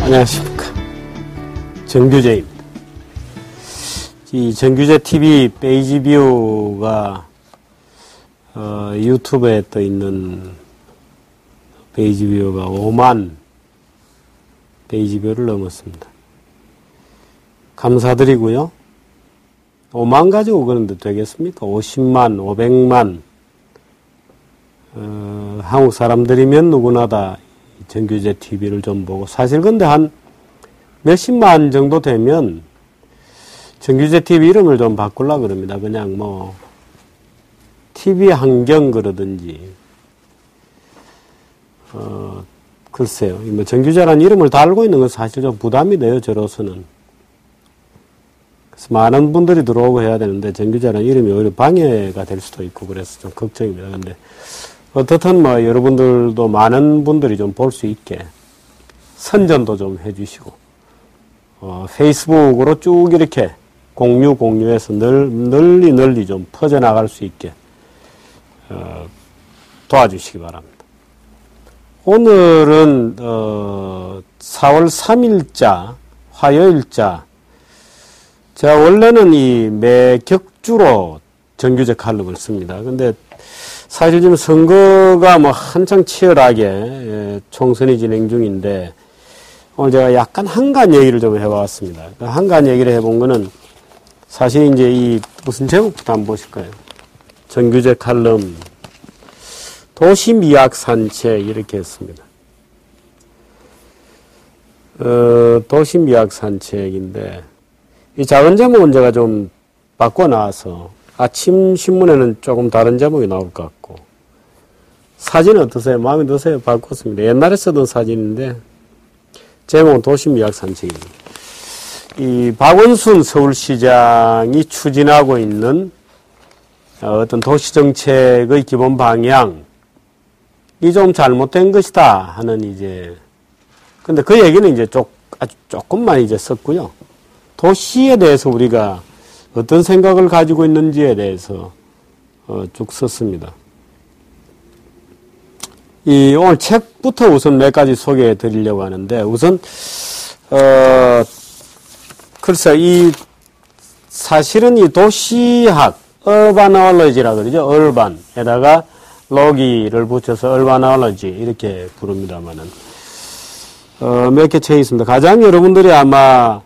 안녕하십니까. 정규재입니다. 이 정규재 TV 페이지 뷰가 유튜브에 떠 있는 페이지 뷰가 5만 페이지 뷰를 넘었습니다. 감사드리고요. 5만 가지고 그런데 되겠습니까? 50만, 500만 한국 사람들이면 누구나 다 정규재 TV를 좀 보고, 사실 근데 한 몇십만 정도 되면 정규재 TV 이름을 좀 바꾸려고 그럽니다. 그냥 뭐 TV 환경 그러든지 글쎄요. 뭐 정규재라는 이름을 달고 있는 건 사실 좀 부담이 돼요, 저로서는. 그래서 많은 분들이 들어오고 해야 되는데 정규재라는 이름이 오히려 방해가 될 수도 있고 그래서 좀 걱정입니다. 근데 어떻든 뭐 여러분들도 많은 분들이 좀 볼 수 있게 선전도 좀 해주시고 페이스북으로 쭉 이렇게 공유해서 널리 좀 퍼져나갈 수 있게 도와주시기 바랍니다. 오늘은 4월 3일자 화요일자, 제가 원래는 이 매 격주로 정규재 칼럼을 씁니다. 근데 사실 지금 선거가 뭐 한창 치열하게 총선이 진행 중인데 오늘 제가 약간 한간 얘기를 좀 해봤습니다. 한간 얘기를 해본 거는 사실 이제 이 무슨 제목부터 한번 보실까요? 정규재 칼럼 도시미학 산책 이렇게 했습니다. 도시미학 산책인데 이 작은 제목은 제가 좀 바꿔놔서 아침 신문에는 조금 다른 제목이 나올 것 같고, 사진은 어떠세요? 마음에 드세요? 바꿨습니다. 옛날에 쓰던 사진인데 제목은 도시미학 산책입니다. 이 박원순 서울시장이 추진하고 있는 어떤 도시정책의 기본 방향이 좀 잘못된 것이다 하는 근데 그 얘기는 이제 아주 조금만 썼고요. 도시에 대해서 우리가 어떤 생각을 가지고 있는지에 대해서 쭉 썼습니다. 오늘 책부터 우선 몇 가지 소개해 드리려고 하는데, 우선 글쎄 사실은 이 도시학 urbanology라 그러죠. urban에다가 로기를 붙여서 urbanology 이렇게 부릅니다만은 몇 개 책이 있습니다. 가장 여러분들이 아마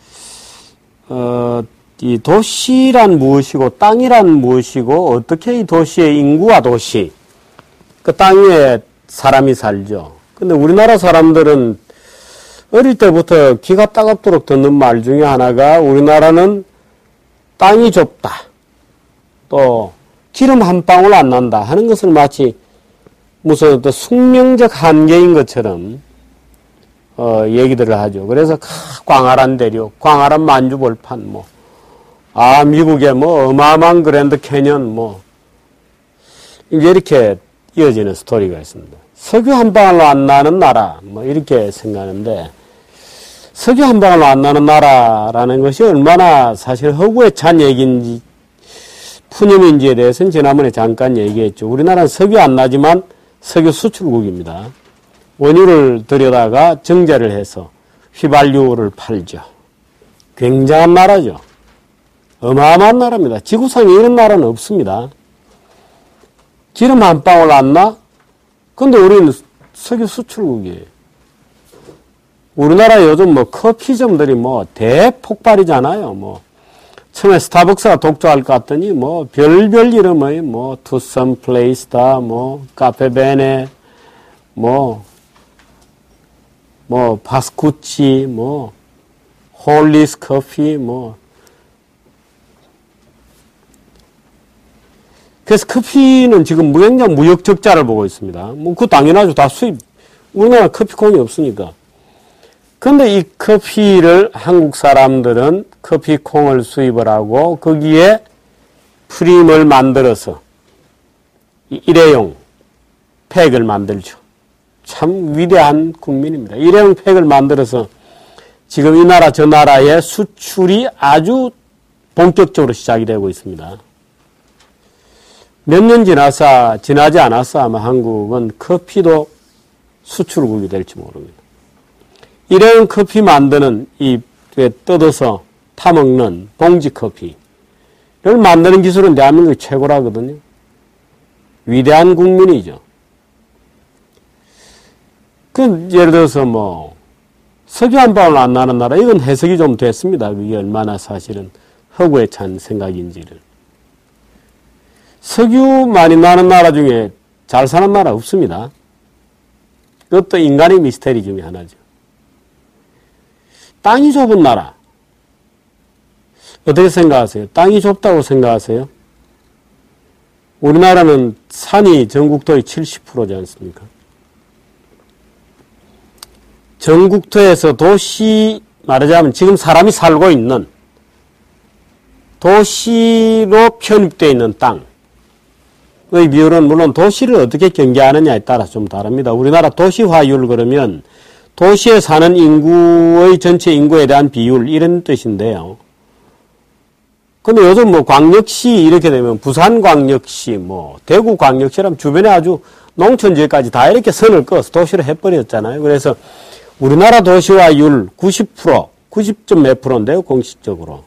이 도시란 무엇이고 땅이란 무엇이고 어떻게 이 도시의 인구와 도시, 그 땅 위에 사람이 살죠. 근데 우리나라 사람들은 어릴 때부터 귀가 따갑도록 듣는 말 중에 하나가 우리나라는 땅이 좁다, 또 기름 한 방울 안 난다 하는 것을 마치 무슨 또 숙명적 한계인 것처럼 얘기들을 하죠. 그래서 광활한 대륙, 광활한 만주벌판, 미국의 어마어마한 그랜드 캐년, 이제 이렇게 이어지는 스토리가 있습니다. 석유 한 방울로 안 나는 나라, 이렇게 생각하는데, 석유 한 방울로 안 나는 나라라는 것이 얼마나 사실 허구에 찬 얘기인지, 푸념인지에 대해서는 지난번에 잠깐 얘기했죠. 우리나라는 석유 안 나지만 석유 수출국입니다. 원유를 들여다가 정제를 해서 휘발유를 팔죠. 굉장한 나라죠. 어마어마한 나라입니다. 지구상에 이런 나라는 없습니다. 기름 한 방울 안 나? 근데 우리는 석유 수출국이에요. 우리나라 요즘 커피점들이 대폭발이잖아요. 처음에 스타벅스가 독주할 것 같더니 별별 이름의 To Some Place다, 카페베네, 바스쿠치, 홀리스 커피, 그래서 커피는 지금 무역 적자를 보고 있습니다. 그거 당연하죠. 다 수입. 우리나라 커피콩이 없으니까. 근데 이 커피를 한국 사람들은 커피콩을 수입을 하고 거기에 프림을 만들어서 일회용 팩을 만들죠. 참 위대한 국민입니다. 일회용 팩을 만들어서 지금 이 나라 저 나라의 수출이 아주 본격적으로 시작이 되고 있습니다. 몇 년 지나지 않아서 아마 한국은 커피도 수출국이 될지 모릅니다. 일회용 커피 만드는 이 뜯어서 타먹는 봉지 커피를 만드는 기술은 대한민국이 최고라거든요. 위대한 국민이죠. 그 예를 들어서 뭐 석유 한 방울 안 나는 나라, 이건 해석이 좀 됐습니다. 그게 얼마나 사실은 허구에 찬 생각인지를. 석유 많이 나는 나라 중에 잘 사는 나라 없습니다. 그것도 인간의 미스테리 중에 하나죠. 땅이 좁은 나라. 어떻게 생각하세요? 땅이 좁다고 생각하세요? 우리나라는 산이 전국토의 70%지 않습니까? 전국토에서 도시, 말하자면 지금 사람이 살고 있는 도시로 편입되어 있는 땅의 비율은 물론 도시를 어떻게 경계하느냐에 따라 좀 다릅니다. 우리나라 도시화율 그러면 도시에 사는 인구의 전체 인구에 대한 비율 이런 뜻인데요. 근데 요즘 뭐 광역시 이렇게 되면 부산광역시, 뭐 대구광역시라면 주변에 아주 농촌 지역까지 다 이렇게 선을 그어서 도시로 해버렸잖아요. 그래서 우리나라 도시화율 90%, 90점 몇 프로인데요, 공식적으로.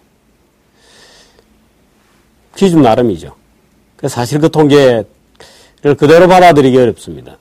기준 나름이죠. 그래서 사실 그 통계를 그대로 받아들이기 어렵습니다.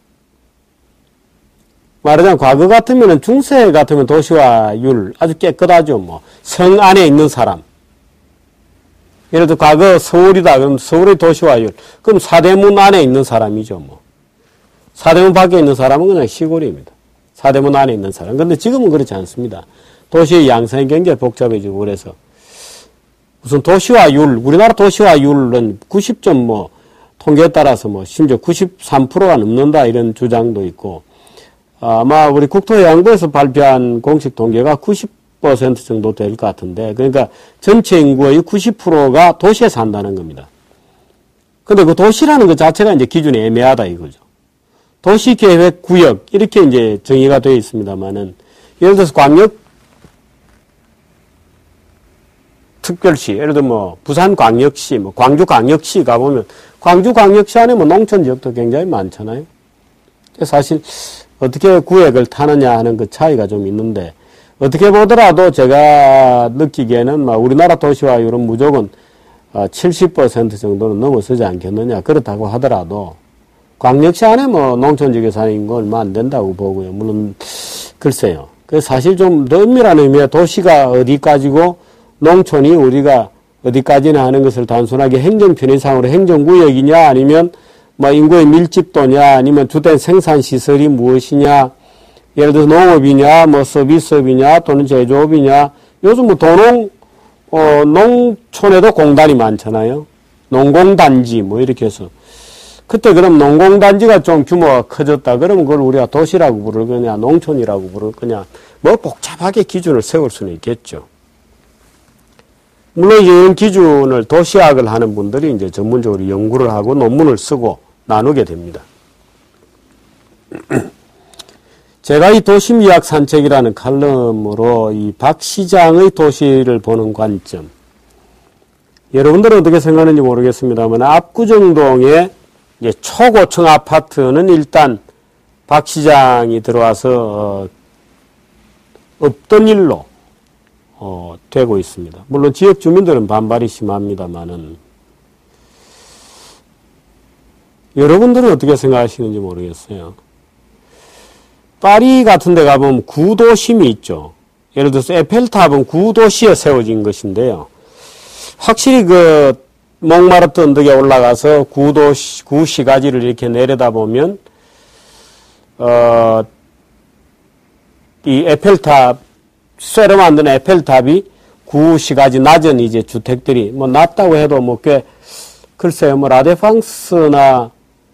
말하자면 과거 같으면 중세 같으면 도시화율 아주 깨끗하죠. 뭐 성 안에 있는 사람. 예를 들어 과거 서울이다 그럼 서울의 도시화율. 그럼 사대문 안에 있는 사람이죠. 뭐 사대문 밖에 있는 사람은 그냥 시골입니다. 사대문 안에 있는 사람. 근데 지금은 그렇지 않습니다. 도시의 양상이 굉장히 복잡해지고 그래서 무슨 도시화율, 우리나라 도시화율은 90점 뭐 통계에 따라서 뭐 심지어 93%가 넘는다 이런 주장도 있고 아마 우리 국토해양부에서 발표한 공식 통계가 90% 정도 될 것 같은데 그러니까 전체 인구의 90%가 도시에 산다는 겁니다. 근데 그 도시라는 것 자체가 이제 기준이 애매하다 이거죠. 도시계획 구역 이렇게 이제 정의가 되어 있습니다만은 예를 들어서 광역 특별시, 예를 들어 뭐 부산광역시, 뭐 광주광역시 가보면 광주광역시 안에 뭐 농촌 지역도 굉장히 많잖아요. 사실 어떻게 구획을 타느냐 하는 그 차이가 좀 있는데 어떻게 보더라도 제가 느끼기에는 막 우리나라 도시화율은 무조건 70% 정도는 넘어서지 않겠느냐 그렇다고 하더라도 광역시 안에 뭐 농촌 지역에 사는 인구 얼마 안 된다고 보고요. 물론 글쎄요. 그래서 사실 좀 엄밀한 의미의 도시가 어디까지고 농촌이 우리가 어디까지나 하는 것을 단순하게 행정 편의상으로 행정구역이냐 아니면 뭐 인구의 밀집도냐 아니면 주된 생산시설이 무엇이냐 예를 들어서 농업이냐 뭐 서비스업이냐 또는 제조업이냐 요즘 뭐 농촌에도 공단이 많잖아요. 농공단지 뭐 이렇게 해서 그때 그럼 농공단지가 좀 규모가 커졌다 그러면 그걸 우리가 도시라고 부를 거냐 농촌이라고 부를 거냐 뭐 복잡하게 기준을 세울 수는 있겠죠. 물론 이런 기준을 도시학을 하는 분들이 이제 전문적으로 연구를 하고 논문을 쓰고 나누게 됩니다. 제가 이 도심이학 산책이라는 칼럼으로 이 박 시장의 도시를 보는 관점. 여러분들은 어떻게 생각하는지 모르겠습니다만 압구정동의 이제 초고층 아파트는 일단 박 시장이 들어와서 없던 일로 되고 있습니다. 물론 지역 주민들은 반발이 심합니다만은 여러분들은 어떻게 생각하시는지 모르겠어요. 파리 같은 데 가보면 구도심이 있죠. 예를 들어서 에펠탑은 구도시에 세워진 것인데요. 확실히 그 몽마르트 언덕에 올라가서 구시가지를 이렇게 내려다보면 이 에펠탑 쇠로 만든 에펠탑이 구시가지 낮은 이제 주택들이 뭐 낮다고 해도 뭐 꽤 글쎄요 뭐 라데팡스나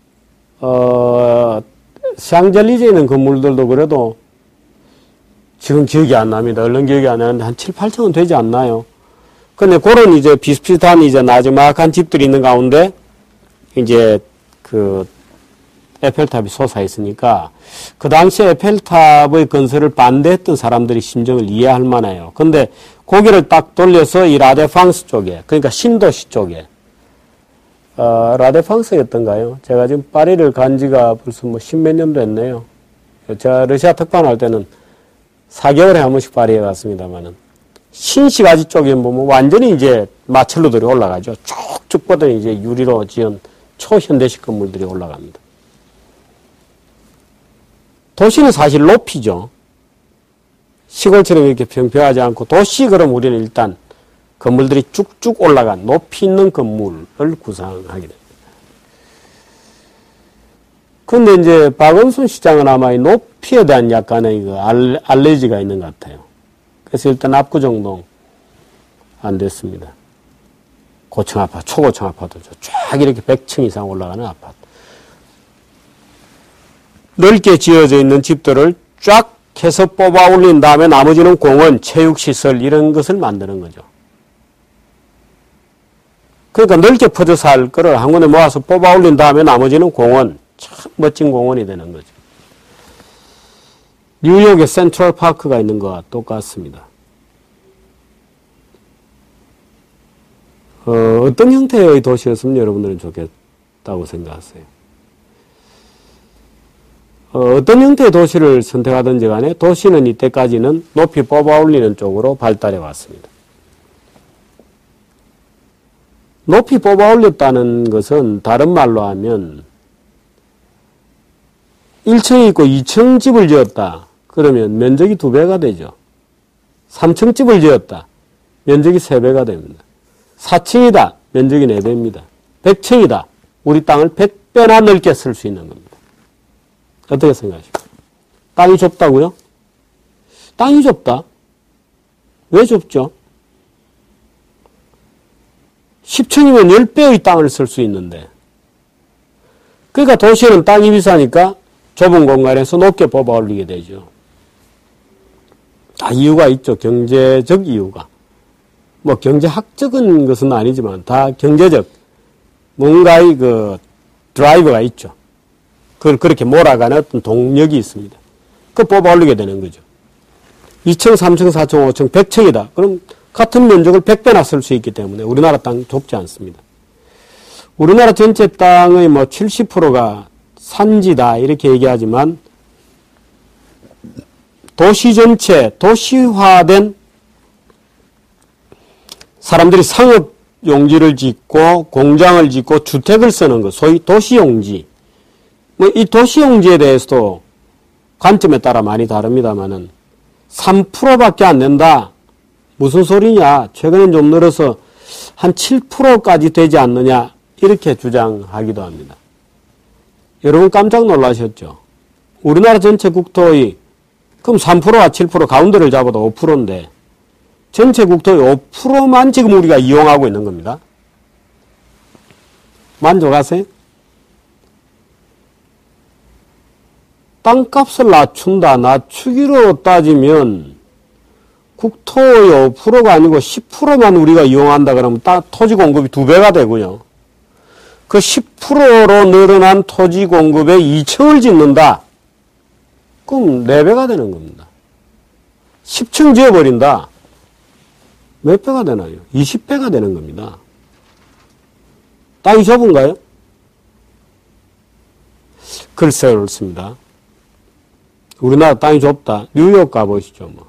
샹젤리제에 있는 건물들도 그래도 지금 기억이 안 납니다. 얼른 기억이 안 나는데 한 7, 8층은 되지 않나요? 근데 그런 이제 비슷비슷한 이제 나지막한 집들이 있는 가운데 이제 그 에펠탑이 솟아 있으니까 그 당시에 에펠탑의 건설을 반대했던 사람들이 심정을 이해할 만해요. 근데 고개를 딱 돌려서 이 라데팡스 쪽에 그러니까 신도시 쪽에 라데팡스였던가요? 제가 지금 파리를 간 지가 벌써 뭐 십몇 년도 했네요. 제가 러시아 특파원할 때는 4개월에 한 번씩 발휘해 갔습니다만은 신시가지 쪽에 보면 완전히 이제 마철로들이 올라가죠. 쭉쭉 뻗은 이제 유리로 지은 초현대식 건물들이 올라갑니다. 도시는 사실 높이죠. 시골처럼 이렇게 평평하지 않고 도시 그럼 우리는 일단 건물들이 쭉쭉 올라간 높이 있는 건물을 구상하게 됩니다. 근데 이제 박원순 시장은 아마 이 높이에 대한 약간의 그 알레르기가 있는 것 같아요. 그래서 일단 압구정동 안 됐습니다. 고층 아파트, 초고층 아파트죠. 쫙 이렇게 100층 이상 올라가는 아파트. 넓게 지어져 있는 집들을 쫙 해서 뽑아 올린 다음에 나머지는 공원, 체육시설 이런 것을 만드는 거죠. 그러니까 넓게 퍼져 살 거를 한 군데 모아서 뽑아 올린 다음에 나머지는 공원, 참 멋진 공원이 되는 거죠. 뉴욕에 센트럴 파크가 있는 것과 똑같습니다. 어떤 형태의 도시였으면 여러분들은 좋겠다고 생각하세요? 어떤 형태의 도시를 선택하든지 간에 도시는 이때까지는 높이 뽑아 올리는 쪽으로 발달해 왔습니다. 높이 뽑아 올렸다는 것은 다른 말로 하면 1층이 있고 2층 집을 지었다. 그러면 면적이 2배가 되죠. 3층 집을 지었다. 면적이 3배가 됩니다. 4층이다. 면적이 4배입니다. 100층이다. 우리 땅을 100배나 넓게 쓸 수 있는 겁니다. 어떻게 생각하십니까? 땅이 좁다고요? 땅이 좁다? 왜 좁죠? 10층이면 10배의 땅을 쓸 수 있는데, 그러니까 도시는 땅이 비싸니까 좁은 공간에서 높게 뽑아 올리게 되죠. 다 이유가 있죠. 경제적 이유가. 뭐 경제학적인 것은 아니지만 다 경제적 뭔가의 그 드라이버가 있죠. 그걸 그렇게 몰아가는 어떤 동력이 있습니다. 그거 뽑아 올리게 되는 거죠. 2층, 3층, 4층, 5층, 100층이다. 그럼 같은 면적을 100배나 쓸 수 있기 때문에 우리나라 땅 좁지 않습니다. 우리나라 전체 땅의 뭐 70%가 산지다 이렇게 얘기하지만 도시 전체 도시화된 사람들이 상업 용지를 짓고 공장을 짓고 주택을 쓰는 것, 소위 도시용지. 뭐 이 도시용지에 대해서도 관점에 따라 많이 다릅니다만은 3%밖에 안 된다. 무슨 소리냐? 최근엔 좀 늘어서 한 7%까지 되지 않느냐? 이렇게 주장하기도 합니다. 여러분 깜짝 놀라셨죠? 우리나라 전체 국토의 그럼 3%와 7% 가운데를 잡아도 5%인데 전체 국토의 5%만 지금 우리가 이용하고 있는 겁니다. 만족하세요? 땅값을 낮춘다. 낮추기로 따지면 국토의 5%가 아니고 10%만 우리가 이용한다 그러면 토지 공급이 2배가 되고요. 그 10%로 늘어난 토지 공급에 2층을 짓는다. 그럼 4배가 되는 겁니다. 10층 지어버린다. 몇 배가 되나요? 20배가 되는 겁니다. 땅이 좁은가요? 글쎄요, 그렇습니다. 우리나라 땅이 좁다. 뉴욕 가보시죠, 뭐.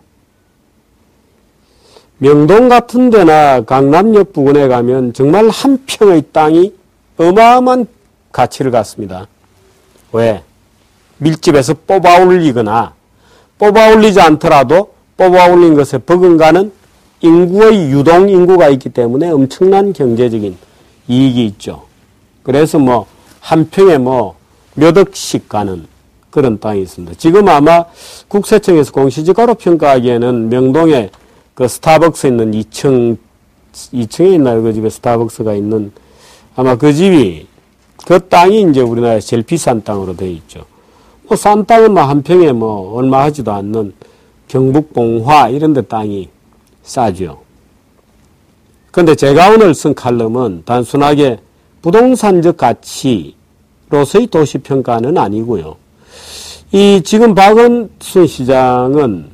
명동 같은 데나 강남역 부근에 가면 정말 한 평의 땅이 어마어마한 가치를 갖습니다. 왜? 밀집해서 뽑아 올리거나 뽑아 올리지 않더라도 뽑아 올린 것에 버금가는 인구의 유동 인구가 있기 때문에 엄청난 경제적인 이익이 있죠. 그래서 뭐 한 평에 뭐 몇 억씩 가는 그런 땅이 있습니다. 지금 아마 국세청에서 공시지가로 평가하기에는 명동에 그 스타벅스 있는 2층에 있나요? 그 집에 스타벅스가 있는 아마 그 집이 그 땅이 이제 우리나라에서 제일 비싼 땅으로 되어 있죠. 뭐 싼 땅은 뭐 한 평에 뭐 얼마 하지도 않는 경북 봉화 이런 데 땅이 싸죠. 그런데 제가 오늘 쓴 칼럼은 단순하게 부동산적 가치로서의 도시평가는 아니고요. 이 지금 박원순 시장은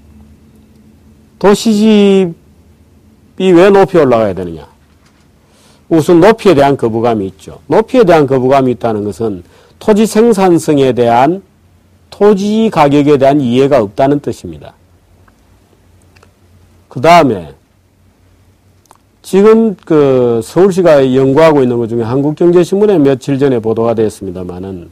도시집이 왜 높이 올라가야 되느냐. 우선 높이에 대한 거부감이 있죠. 높이에 대한 거부감이 있다는 것은 토지 생산성에 대한 토지 가격에 대한 이해가 없다는 뜻입니다. 그 다음에 지금 그 서울시가 연구하고 있는 것 중에 한국경제신문에 며칠 전에 보도가 됐습니다만은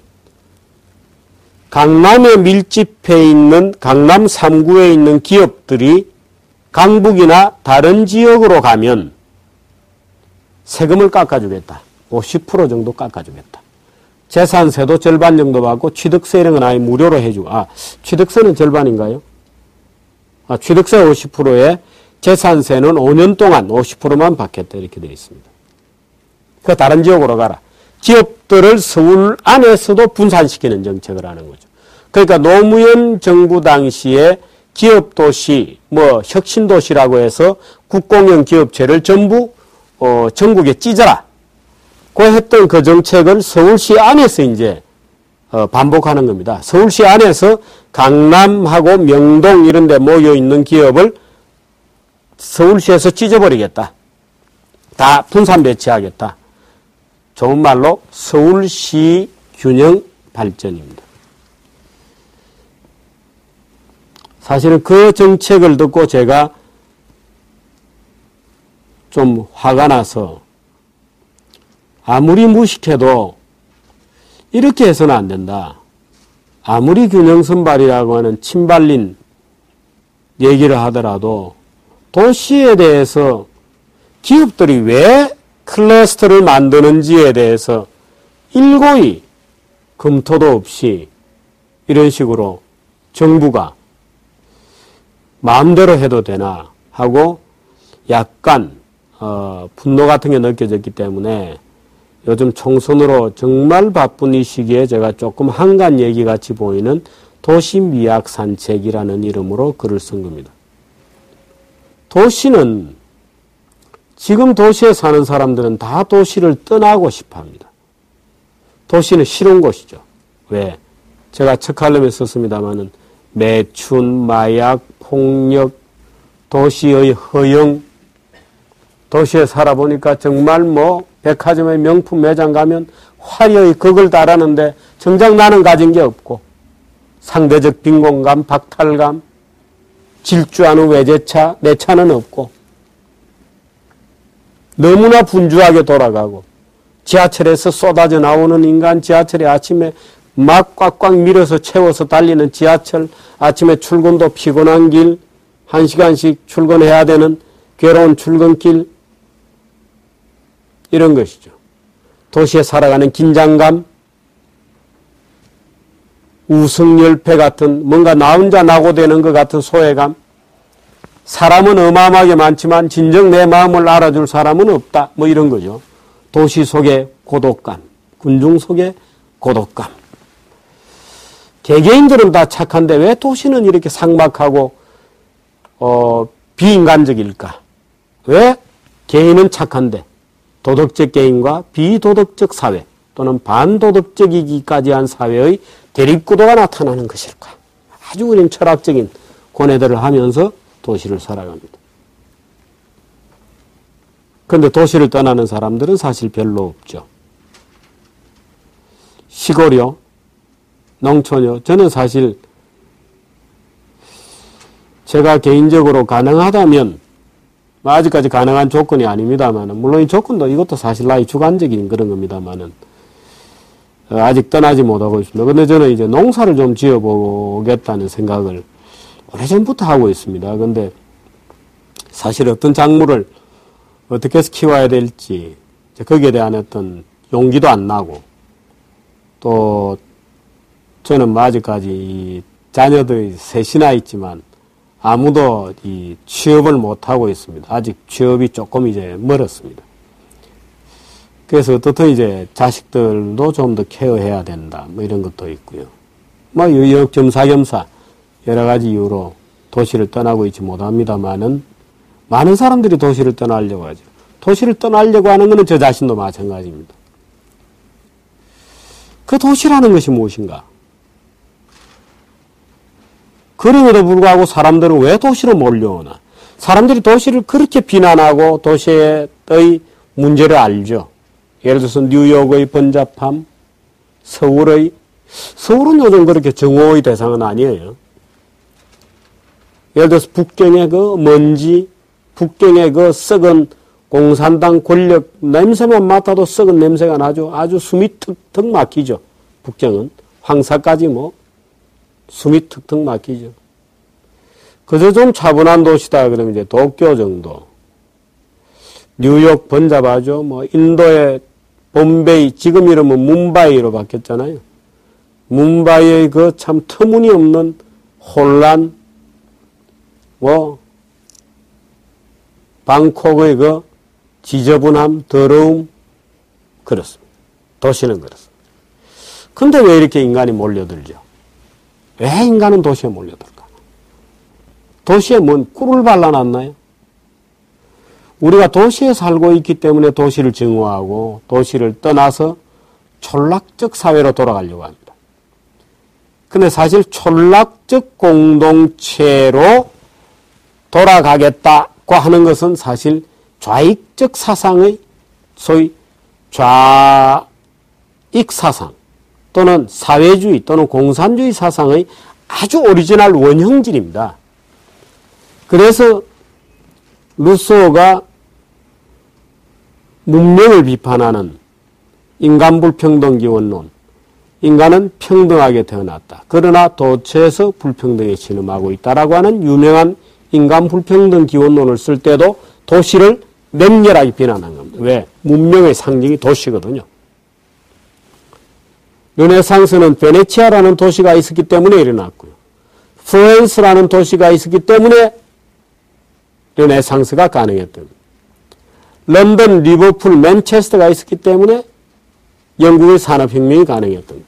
강남에 밀집해 있는 강남 3구에 있는 기업들이 강북이나 다른 지역으로 가면 세금을 깎아주겠다. 50% 정도 깎아주겠다. 재산세도 절반 정도 받고 취득세 이런 건 아예 무료로 해주고, 취득세는 절반인가요? 취득세 50%에 재산세는 5년 동안 50%만 받겠다. 이렇게 되어 있습니다. 그 다른 지역으로 가라. 기업들을 서울 안에서도 분산시키는 정책을 하는 거죠. 그러니까 노무현 정부 당시에 기업도시, 혁신도시라고 해서 국공영 기업체를 전부 전국에 찢어라. 그 했던 그 정책을 서울시 안에서 이제 반복하는 겁니다. 서울시 안에서 강남하고 명동 이런 데 모여 있는 기업을 서울시에서 찢어버리겠다. 다 분산 배치하겠다. 좋은 말로 서울시 균형 발전입니다. 사실은 그 정책을 듣고 제가 좀 화가 나서 아무리 무식해도 이렇게 해서는 안 된다. 아무리 균형선발이라고 하는 친발린 얘기를 하더라도 도시에 대해서 기업들이 왜 클러스터를 만드는지에 대해서 일고이 검토도 없이 이런 식으로 정부가 마음대로 해도 되나 하고 약간 분노 같은 게 느껴졌기 때문에 요즘 총선으로 정말 바쁜 이 시기에 제가 조금 한간 얘기 같이 보이는 도시미학 산책이라는 이름으로 글을 쓴 겁니다. 도시는 지금 도시에 사는 사람들은 다 도시를 떠나고 싶어 합니다. 도시는 싫은 곳이죠. 왜? 제가 첫 칼럼에 썼습니다마는 매춘, 마약, 폭력, 도시의 허영, 도시에 살아보니까 정말 백화점의 명품 매장 가면 화려히 그걸 달았는데 정작 나는 가진 게 없고 상대적 빈곤감, 박탈감, 질주하는 외제차, 내 차는 없고 너무나 분주하게 돌아가고 지하철에서 쏟아져 나오는 인간, 지하철에 아침에 막 꽉꽉 밀어서 채워서 달리는 지하철, 아침에 출근도 피곤한 길, 1시간씩 출근해야 되는 괴로운 출근길, 이런 것이죠. 도시에 살아가는 긴장감, 우승열패 같은 뭔가 나 혼자 낙오되는 것 같은 소외감, 사람은 어마어마하게 많지만 진정 내 마음을 알아줄 사람은 없다. 이런 거죠. 도시 속의 고독감, 군중 속의 고독감. 개개인들은 다 착한데 왜 도시는 이렇게 삭막하고 비인간적일까? 왜 개인은 착한데 도덕적 개인과 비도덕적 사회 또는 반도덕적이기까지 한 사회의 대립구도가 나타나는 것일까? 아주 우린 철학적인 고뇌들을 하면서 도시를 살아갑니다. 그런데 도시를 떠나는 사람들은 사실 별로 없죠. 시골이요, 농촌이요. 저는 사실 제가 개인적으로 가능하다면, 아직까지 가능한 조건이 아닙니다만, 물론 이 조건도 이것도 사실 나의 주관적인 그런 겁니다만은, 아직 떠나지 못하고 있습니다. 근데 저는 이제 농사를 좀 지어보겠다는 생각을 오래전부터 하고 있습니다. 근데 사실 어떤 작물을 어떻게 해서 키워야 될지 거기에 대한 어떤 용기도 안 나고, 또 저는 아직까지 이 자녀들이 셋이나 있지만 아무도 이 취업을 못하고 있습니다. 아직 취업이 조금 이제 멀었습니다. 그래서 어떻든 이제 자식들도 좀 더 케어해야 된다. 이런 것도 있고요. 겸사겸사 여러 가지 이유로 도시를 떠나고 있지 못합니다만은 많은 사람들이 도시를 떠나려고 하죠. 도시를 떠나려고 하는 것은 저 자신도 마찬가지입니다. 그 도시라는 것이 무엇인가? 그럼에도 불구하고 사람들은 왜 도시로 몰려오나? 사람들이 도시를 그렇게 비난하고 도시의 문제를 알죠. 예를 들어서 뉴욕의 번잡함, 서울은 요즘 그렇게 정오의 대상은 아니에요. 예를 들어서 북경의 그 먼지, 북경의 그 썩은 공산당 권력 냄새만 맡아도 썩은 냄새가 나죠. 아주 숨이 턱턱 막히죠. 북경은. 황사까지 뭐 숨이 턱턱 막히죠. 그저 좀 차분한 도시다 그러면 이제 도쿄 정도. 뉴욕 번잡하죠. 뭐 인도의 봄베이, 지금 이름은 뭄바이로 바뀌었잖아요. 뭄바이의 그 참 터무니없는 혼란, 뭐 방콕의 그 지저분함, 더러움, 그렇습니다. 도시는 그렇습니다. 근데 왜 이렇게 인간이 몰려들죠? 왜 인간은 도시에 몰려들까? 도시에 뭔 꿀을 발라놨나요? 우리가 도시에 살고 있기 때문에 도시를 증오하고 도시를 떠나서 촌락적 사회로 돌아가려고 합니다. 근데 사실 촌락적 공동체로 돌아가겠다고 하는 것은 사실 좌익적 사상의 소위 좌익 사상 또는 사회주의 또는 공산주의 사상의 아주 오리지널 원형질입니다. 그래서 루소가 문명을 비판하는 인간불평등기원론, 인간은 평등하게 태어났다. 그러나 도처에서 불평등에 신음하고 있다라고 하는 유명한 인간불평등기원론을 쓸 때도 도시를 맹렬하게 비난한 겁니다. 왜? 문명의 상징이 도시거든요. 르네상스는 베네치아라는 도시가 있었기 때문에 일어났고요. 플로렌스라는 도시가 있었기 때문에 르네상스가 가능했던 겁니다. 런던, 리버풀, 맨체스터가 있었기 때문에 영국의 산업혁명이 가능했던 겁니다.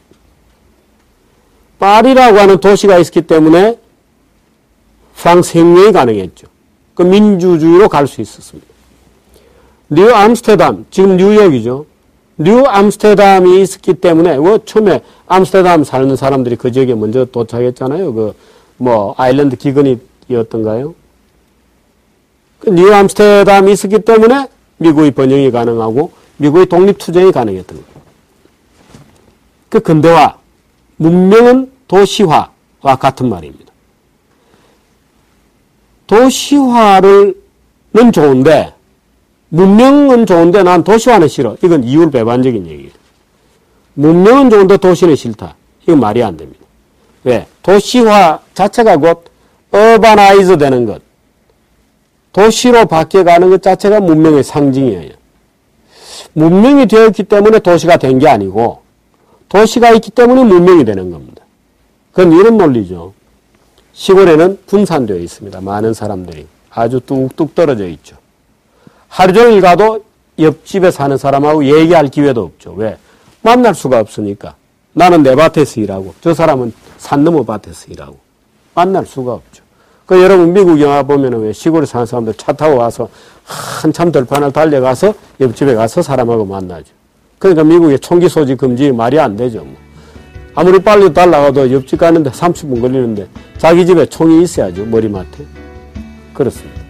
파리라고 하는 도시가 있었기 때문에 프랑스 혁명이 가능했죠. 그 민주주의로 갈 수 있었습니다. 뉴 암스테르담, 지금 뉴욕이죠. 뉴 암스테르담이 있었기 때문에, 처음에 암스테르담 사는 사람들이 그 지역에 먼저 도착했잖아요. 아일랜드 기근이었던가요? 뉴 암스테르담이 있었기 때문에 미국의 번영이 가능하고 미국의 독립투쟁이 가능했던 겁니다. 그 근대화, 문명은 도시화와 같은 말입니다. 도시화는 좋은데 문명은 좋은데 난 도시화는 싫어. 이건 이율배반적인 얘기예요. 문명은 좋은데 도시는 싫다. 이건 말이 안 됩니다. 왜? 도시화 자체가 곧 어바나이즈 되는 것. 도시로 바뀌어가는 것 자체가 문명의 상징이에요. 문명이 되었기 때문에 도시가 된 게 아니고 도시가 있기 때문에 문명이 되는 겁니다. 그건 이런 논리죠. 시골에는 분산되어 있습니다. 많은 사람들이. 아주 뚝뚝 떨어져 있죠. 하루 종일 가도 옆집에 사는 사람하고 얘기할 기회도 없죠. 왜? 만날 수가 없으니까. 나는 내 밭에서 일하고 저 사람은 산 너머 밭에서 일하고 만날 수가 없죠. 여러분 미국 영화 보면은 왜 시골에 사는 사람들 차 타고 와서 한참 들판을 달려가서 옆집에 가서 사람하고 만나죠. 그러니까 미국의 총기 소지 금지 말이 안 되죠. 아무리 빨리 달라가도 옆집 가는데 30분 걸리는데 자기 집에 총이 있어야죠. 머리맡에. 그렇습니다.